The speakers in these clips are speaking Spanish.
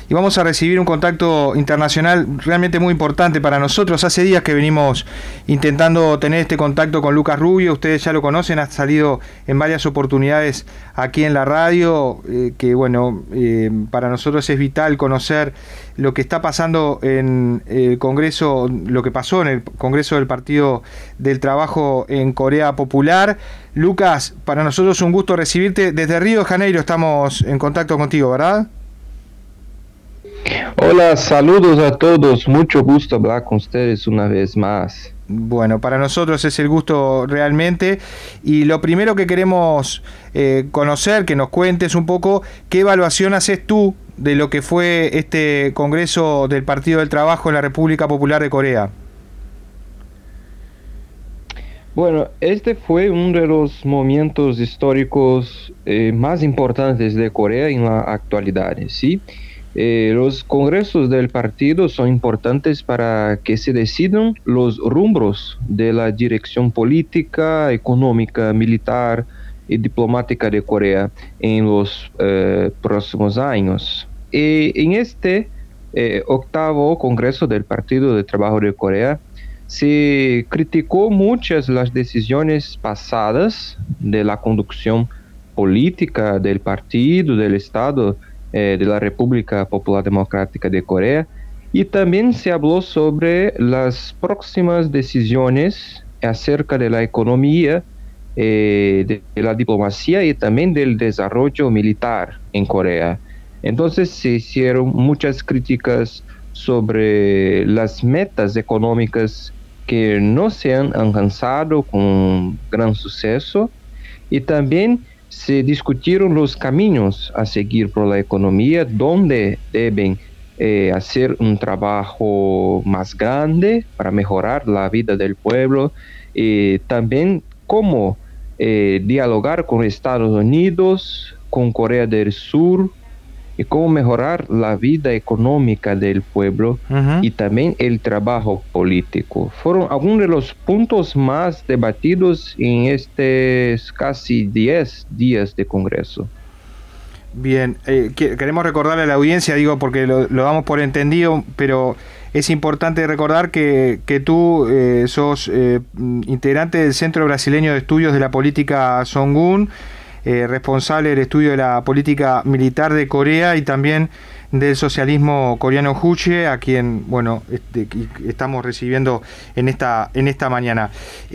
y vamos a recibir un contacto internacional realmente muy importante para nosotros. Hace días que venimos intentando tener este contacto con Lucas Rubio, ustedes ya lo conocen, ha salido en varias oportunidades aquí en la radio, que bueno, para nosotros es vital conocer lo que está pasando en el Congreso, lo que pasó en el Congreso del Partido del Trabajo en Corea Popular. Lucas, para nosotros es un gusto recibirte. Desde Río de Janeiro estamos en contacto contigo, ¿verdad? Hola, saludos a todos. Mucho gusto hablar con ustedes una vez más. Bueno, para nosotros es el gusto realmente. Y lo primero que queremos conocer, que nos cuentes un poco, ¿qué evaluación haces tú de lo que fue este Congreso del Partido del Trabajo en la República Popular de Corea? Bueno, este fue uno de los momentos históricos más importantes de Corea en la actualidad, ¿sí? Los congresos del partido son importantes para que se decidan los rumbos de la dirección política, económica, militar y diplomática de Corea en los próximos años. En este octavo Congreso del Partido de Trabajo de Corea se criticó muchas las decisiones pasadas de la conducción política del partido, del Estado, de la República Popular Democrática de Corea, y también se habló sobre las próximas decisiones acerca de la economía, de la diplomacia y también del desarrollo militar en Corea. Entonces se hicieron muchas críticas sobre las metas económicas que no se han alcanzado con gran suceso, y también se discutieron los caminos a seguir por la economía, donde deben hacer un trabajo más grande para mejorar la vida del pueblo, y también cómo dialogar con Estados Unidos, con Corea del Sur, y cómo mejorar la vida económica del pueblo y también el trabajo político. Fueron algunos de los puntos más debatidos en estos casi 10 días de Congreso. Bien, queremos recordarle a la audiencia, digo porque lo damos por entendido, pero es importante recordar que tú sos integrante del Centro Brasileño de Estudios de la Política Songun, responsable del estudio de la política militar de Corea y también del socialismo coreano Juche, a quien bueno estamos recibiendo en esta mañana.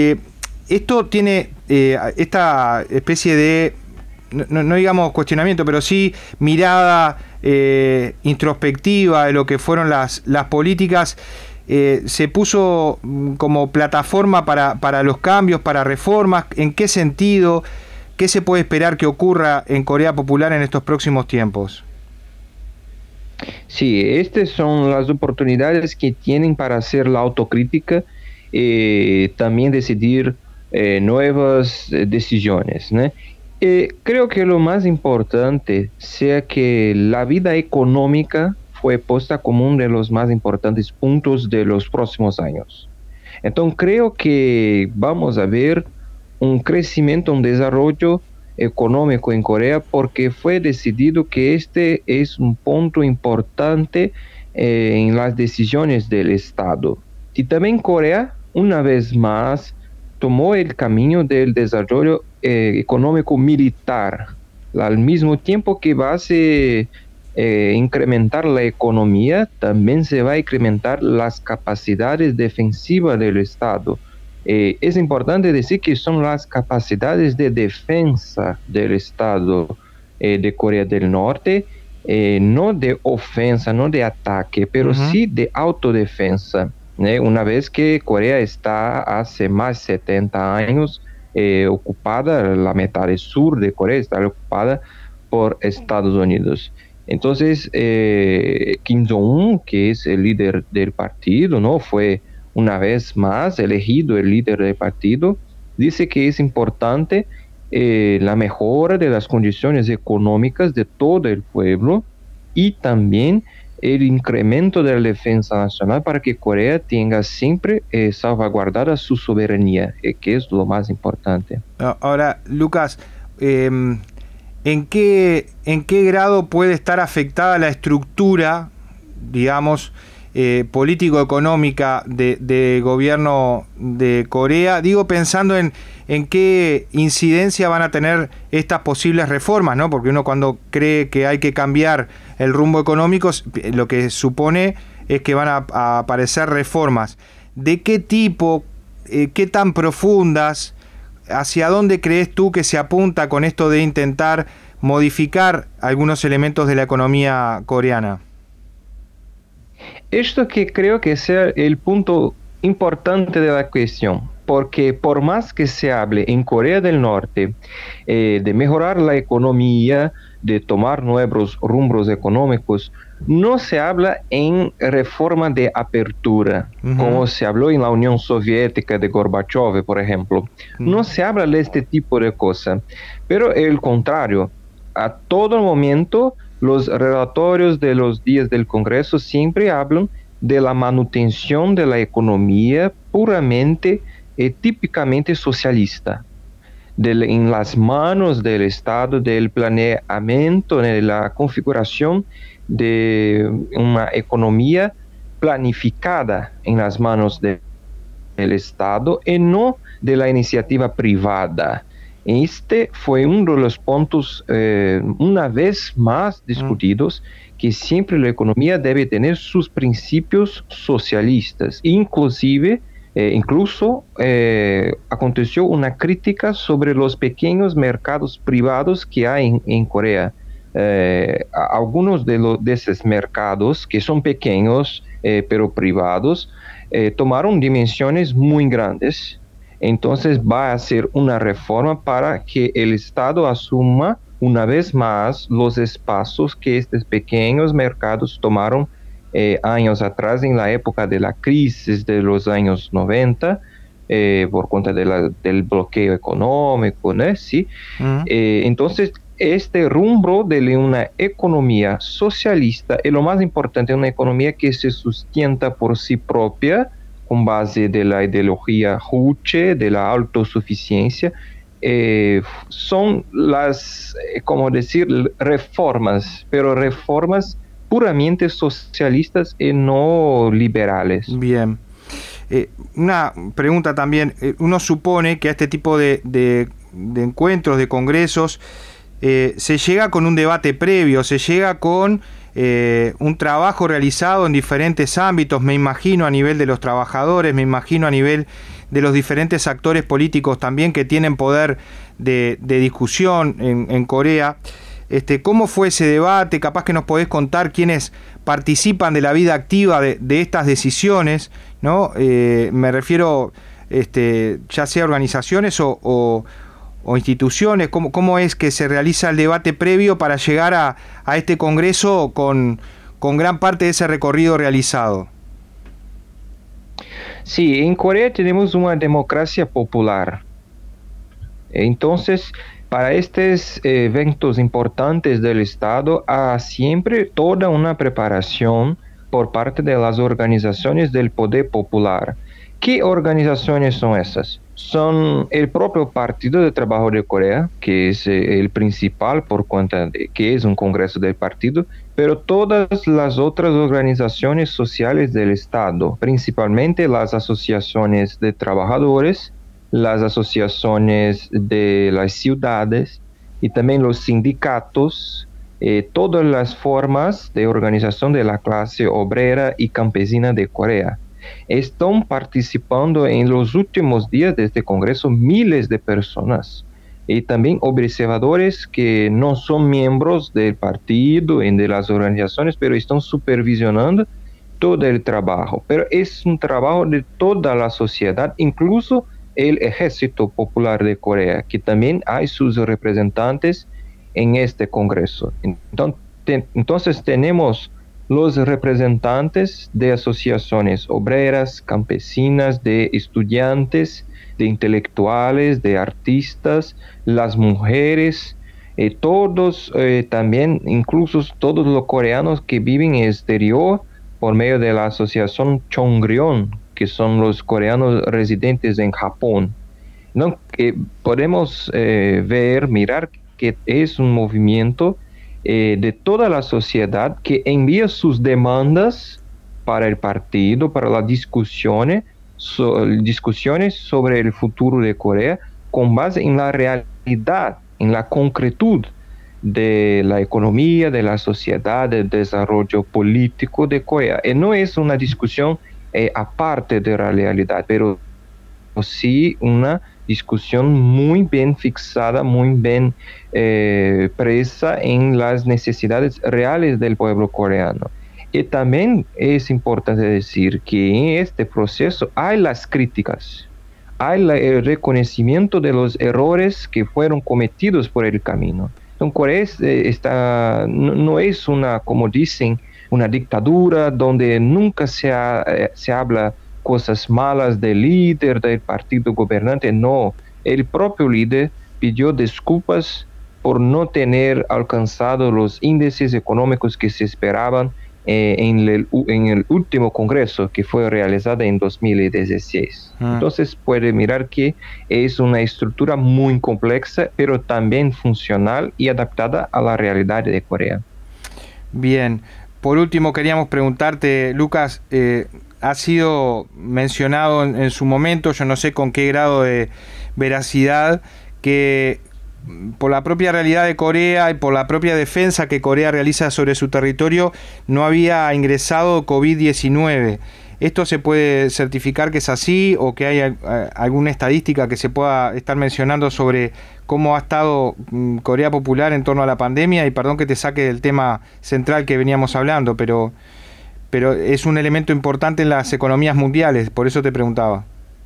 Esto tiene esta especie de no digamos cuestionamiento, pero sí mirada introspectiva de lo que fueron las políticas. Se puso como plataforma para los cambios, para reformas. ¿En qué sentido? ¿Qué se puede esperar que ocurra en Corea Popular en estos próximos tiempos? Sí, estas son las oportunidades que tienen para hacer la autocrítica y también decidir nuevas decisiones, ¿no? Creo que lo más importante sea que la vida económica fue puesta como uno de los más importantes puntos de los próximos años. Entonces creo que vamos a ver un crecimiento, un desarrollo económico en Corea, porque fue decidido que este es un punto importante en las decisiones del Estado. Y también Corea, una vez más, tomó el camino del desarrollo económico militar, al mismo tiempo que va a incrementar la economía, también se va a incrementar las capacidades defensivas del Estado. Es importante decir que son las capacidades de defensa del Estado de Corea del Norte, no de ofensa, no de ataque, pero sí de autodefensa. Una vez que Corea está hace más de 70 años ocupada, la mitad sur de Corea está ocupada por Estados Unidos. Entonces, Kim Jong-un, que es el líder del partido, ¿no?, fue una vez más elegido el líder del partido, dice que es importante la mejora de las condiciones económicas de todo el pueblo y también el incremento de la defensa nacional para que Corea tenga siempre salvaguardada su soberanía, que es lo más importante. Ahora, Lucas, en qué grado puede estar afectada la estructura, digamos, político-económica de gobierno de Corea. Digo, pensando en qué incidencia van a tener estas posibles reformas, ¿no? Porque uno cuando cree que hay que cambiar el rumbo económico, lo que supone es que van a aparecer reformas. ¿De qué tipo? ¿Qué tan profundas? ¿Hacia dónde crees tú que se apunta con esto de intentar modificar algunos elementos de la economía coreana? Esto que creo que sea el punto importante de la cuestión, porque por más que se hable en Corea del Norte de mejorar la economía, de tomar nuevos rumbos económicos, no se habla en reforma de apertura, como se habló en la Unión Soviética de Gorbachev, por ejemplo. No se habla de este tipo de cosas, pero el contrario, a todo momento los relatorios de los días del Congreso siempre hablan de la manutención de la economía puramente y típicamente socialista, en las manos del Estado, del planeamiento, de la configuración de una economía planificada en las manos del Estado y no de la iniciativa privada. Este fue uno de los puntos una vez más discutidos, que siempre la economía debe tener sus principios socialistas. Incluso aconteció una crítica sobre los pequeños mercados privados que hay en Corea. Algunos de esos mercados, que son pequeños pero privados, tomaron dimensiones muy grandes. Entonces va a hacer una reforma para que el Estado asuma una vez más los espacios que estos pequeños mercados tomaron años atrás, en la época de la crisis de los años 90, por cuenta del bloqueo económico, ¿no? ¿Sí? Entonces, este rumbo de una economía socialista es lo más importante, una economía que se sustenta por sí propia, con base de la ideología Juche, de la autosuficiencia, son las, como decir, reformas, pero reformas puramente socialistas y no liberales. Bien. Una pregunta también. Uno supone que a este tipo de encuentros, de congresos, se llega con un debate previo, se llega con un trabajo realizado en diferentes ámbitos, me imagino a nivel de los trabajadores, me imagino a nivel de los diferentes actores políticos también que tienen poder de discusión en Corea. ¿Cómo fue ese debate? Capaz que nos podés contar quiénes participan de la vida activa de estas decisiones, ¿no? Me refiero ya sea organizaciones o instituciones. ¿Cómo es que se realiza el debate previo para llegar a este congreso con gran parte de ese recorrido realizado? Sí, en Corea tenemos una democracia popular. Entonces, para estos eventos importantes del Estado, hay siempre toda una preparación por parte de las organizaciones del poder popular. ¿Qué organizaciones son esas? Son el propio Partido de Trabajo de Corea, que es el principal por cuenta de que es un congreso del partido, pero todas las otras organizaciones sociales del Estado, principalmente las asociaciones de trabajadores, las asociaciones de las ciudades y también los sindicatos, todas las formas de organización de la clase obrera y campesina de Corea. Están participando en los últimos días de este congreso miles de personas y también observadores que no son miembros del partido y de las organizaciones, pero están supervisionando todo el trabajo. Pero es un trabajo de toda la sociedad, incluso el Ejército Popular de Corea, que también hay sus representantes en este congreso. Entonces tenemos los representantes de asociaciones obreras, campesinas, de estudiantes, de intelectuales, de artistas, las mujeres, todos también, incluso todos los coreanos que viven en el exterior por medio de la asociación Chongryon, que son los coreanos residentes en Japón. ¿No? Podemos mirar que es un movimiento de toda la sociedad que envía sus demandas para el partido, para las discusiones sobre el futuro de Corea, con base en la realidad, en la concretud de la economía, de la sociedad, del desarrollo político de Corea. Y no es una discusión aparte de la realidad, pero sí una discusión muy bien fixada, muy bien presa en las necesidades reales del pueblo coreano. Y también es importante decir que en este proceso hay las críticas, hay el reconocimiento de los errores que fueron cometidos por el camino. Entonces, Corea no es una, como dicen, una dictadura donde nunca se habla cosas malas del líder, del partido gobernante. No, el propio líder pidió disculpas por no tener alcanzado los índices económicos que se esperaban en el último congreso que fue realizado en 2016. Entonces puede mirar que es una estructura muy compleja, pero también funcional y adaptada a la realidad de Corea. Bien, por último queríamos preguntarte, Lucas, ha sido mencionado en su momento, yo no sé con qué grado de veracidad, que por la propia realidad de Corea y por la propia defensa que Corea realiza sobre su territorio, no había ingresado COVID-19. ¿Esto se puede certificar que es así o que hay alguna estadística que se pueda estar mencionando sobre cómo ha estado Corea Popular en torno a la pandemia? Y perdón que te saque del tema central que veníamos hablando, pero es un elemento importante en las economías mundiales, por eso te preguntaba.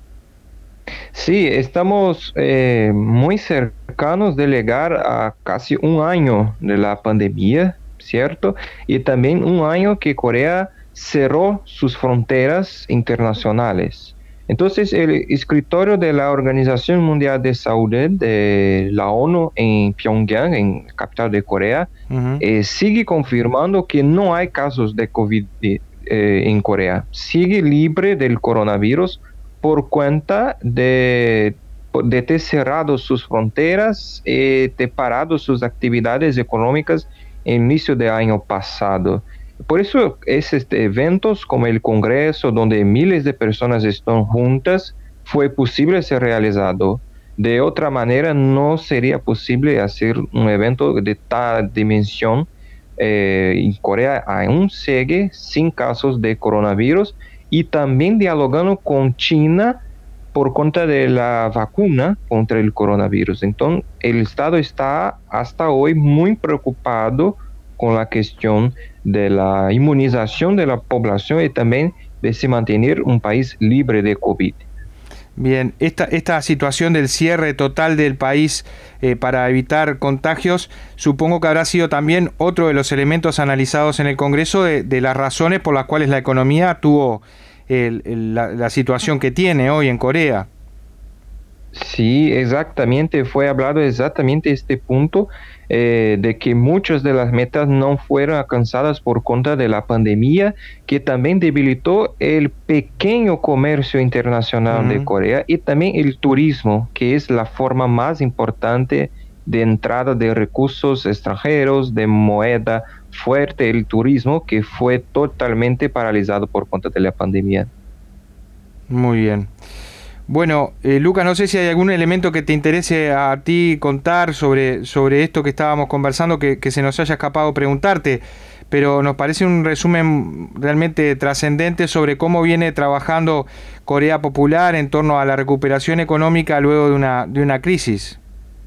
Sí, estamos muy cercanos de llegar a casi un año de la pandemia, ¿cierto? Y también un año que Corea cerró sus fronteras internacionales. Entonces, el escritorio de la Organización Mundial de Salud de la ONU en Pyongyang, en la capital de Corea, sigue confirmando que no hay casos de COVID en Corea. Sigue libre del coronavirus por cuenta de ter cerrado sus fronteras y de parado sus actividades económicas en inicio del año pasado. Por eso eventos como el Congreso, donde miles de personas están juntas, fue posible ser realizado. De otra manera, no sería posible hacer un evento de tal dimensión. En Corea aún sigue sin casos de coronavirus y también dialogando con China por cuenta de la vacuna contra el coronavirus. Entonces, el Estado está hasta hoy muy preocupado con la cuestión de la inmunización de la población y también de se mantener un país libre de COVID. Bien, esta situación del cierre total del país para evitar contagios, supongo que habrá sido también otro de los elementos analizados en el Congreso de las razones por las cuales la economía tuvo la situación que tiene hoy en Corea. Sí, exactamente, fue hablado exactamente este punto de que muchas de las metas no fueron alcanzadas por cuenta de la pandemia, que también debilitó el pequeño comercio internacional de Corea y también el turismo, que es la forma más importante de entrada de recursos extranjeros, de moneda fuerte, el turismo, que fue totalmente paralizado por cuenta de la pandemia. Muy bien. Bueno, Lucas, no sé si hay algún elemento que te interese a ti contar sobre esto que estábamos conversando, que se nos haya escapado preguntarte, pero nos parece un resumen realmente trascendente sobre cómo viene trabajando Corea Popular en torno a la recuperación económica luego de una crisis.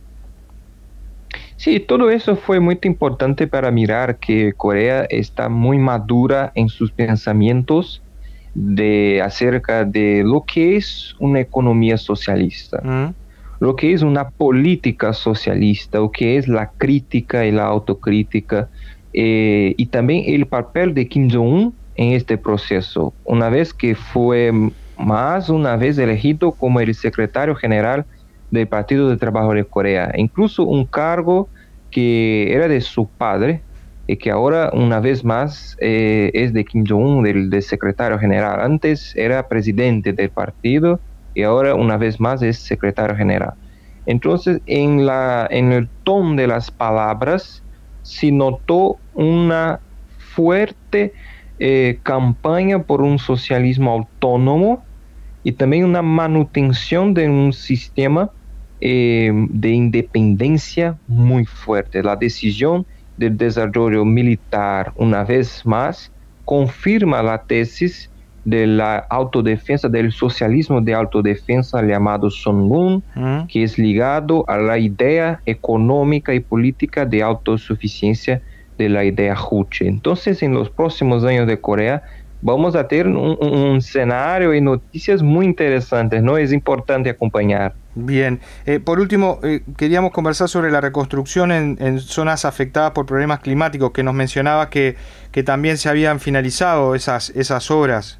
Sí, todo eso fue muy importante para mirar que Corea está muy madura en sus pensamientos acerca de lo que es una economía socialista, lo que es una política socialista, lo que es la crítica y la autocrítica, y también el papel de Kim Jong-un en este proceso, una vez que fue más una vez elegido como el secretario general del Partido de Trabajo de Corea, incluso un cargo que era de su padre, y que ahora una vez más es de Kim Jong-un, del secretario general. Antes era presidente del partido y ahora una vez más es secretario general. Entonces, en el tono de las palabras se notó una fuerte campaña por un socialismo autónomo y también una manutención de un sistema de independencia muy fuerte. La decisión del desarrollo militar, una vez más, confirma la tesis de la autodefensa, del socialismo de autodefensa llamado Songun, que es ligado a la idea económica y política de autosuficiencia de la idea Juche. Entonces, en los próximos años de Corea, vamos a tener un escenario y noticias muy interesantes, ¿no? Es importante acompañar. Bien, por último, queríamos conversar sobre la reconstrucción en zonas afectadas por problemas climáticos, que nos mencionaba que también se habían finalizado esas obras.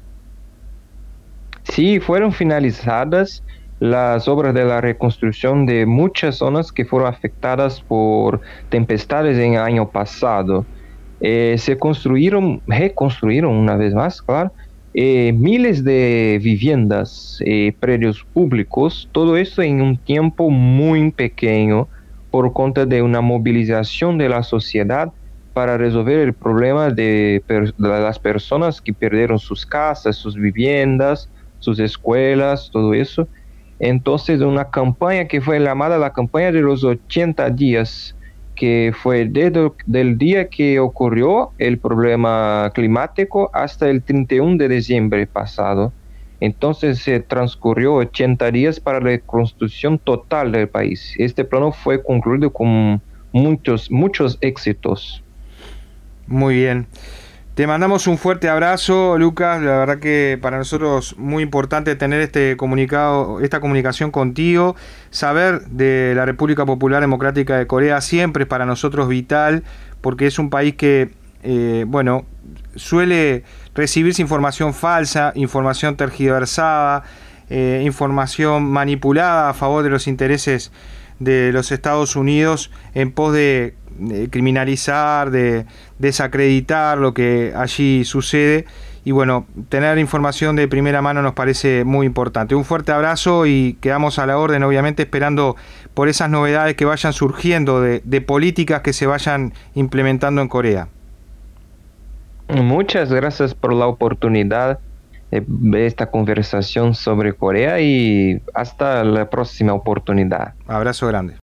Sí, fueron finalizadas las obras de la reconstrucción de muchas zonas que fueron afectadas por tempestades en el año pasado. Se reconstruyeron una vez más, claro, miles de viviendas, predios públicos, todo esto en un tiempo muy pequeño por cuenta de una movilización de la sociedad para resolver el problema de las personas que perdieron sus casas, sus viviendas, sus escuelas, todo eso. Entonces, una campaña que fue llamada la campaña de los 80 días, que fue desde el día que ocurrió el problema climático hasta el 31 de diciembre pasado. Entonces se transcurrió 80 días para la reconstrucción total del país. Este plano fue concluido con muchos éxitos. Muy bien. Te mandamos un fuerte abrazo, Lucas. La verdad que para nosotros muy importante tener esta comunicación contigo. Saber de la República Popular Democrática de Corea siempre es para nosotros vital, porque es un país que, suele recibirse información falsa, información tergiversada, información manipulada a favor de los intereses de los Estados Unidos en pos de criminalizar, de desacreditar lo que allí sucede. Y bueno, tener información de primera mano nos parece muy importante. Un fuerte abrazo y quedamos a la orden, obviamente, esperando por esas novedades que vayan surgiendo de políticas que se vayan implementando en Corea. Muchas gracias por la oportunidad de esta conversación sobre Corea y hasta la próxima oportunidad. Abrazo grande.